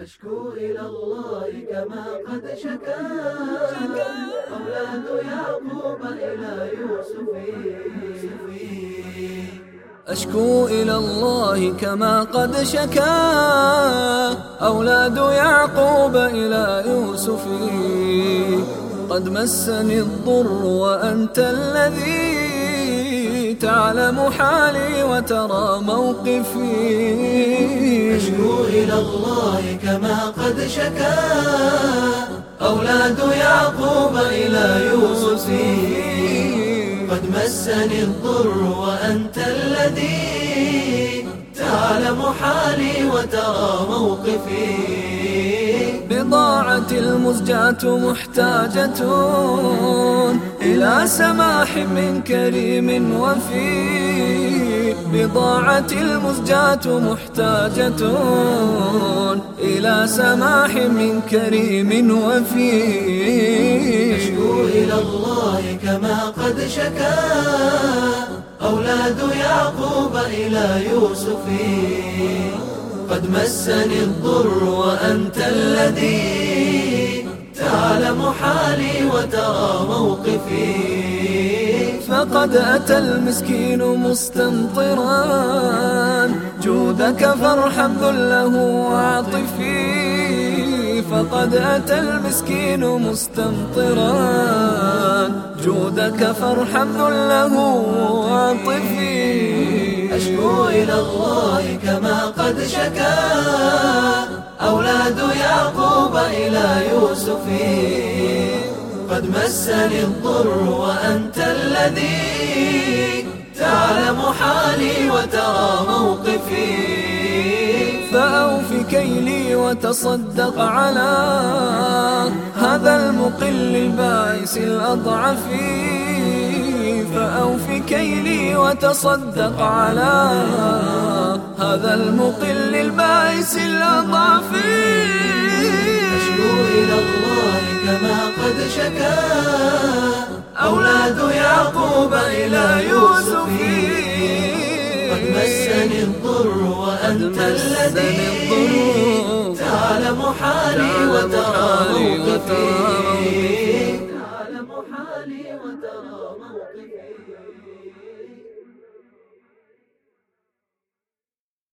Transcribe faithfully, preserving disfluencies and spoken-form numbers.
أشكو إلى الله كما قد شكا أولاد يعقوب إلى يوسف. أشكو إلى الله كما قد شكا أولاد يعقوب إلى يوسف. قد مسني الضر وأنت الذي تعلم حالي وترى موقفي. أشكو إلى الله كما قد شكا أولاد يعقوب إلى يوسف. قد مسني الضر وأنت الذي تعلم حالي وترى موقفي. بضاعتي المزجاة محتاجة إلى سماح من كريم وفي. بضاعتي المزجاة محتاجة إلى سماح من كريم وفي. أشكو إلى الله كما قد شكا أولاد يعقوب إلى يوسف. قد مسني الضر وأنت الذي تعلم حالي وترى موقفي. فقد أتى المسكين مستمطرا جودك فارحم ذله وعاطفي. فقد أتى المسكين مستمطرا جودك فارحم ذله وعاطفي. أشكو إلى الله كما قد شكا أولاد يعقوب إلى يوسف. قد مسني الضر وأنت الذي تعلم حالي وترى موقفي. فأوف كيلي وتصدق على هذا المقل البائس الأضعف. فأوف كيلي وتصدق على هذا المقل البائس الأضعف. أشكو إلى الله كما قد شكا أولاد يعقوب إلى يوسف. قد مسني الضر وأنت الذي تعلم حالي وترى موقفي.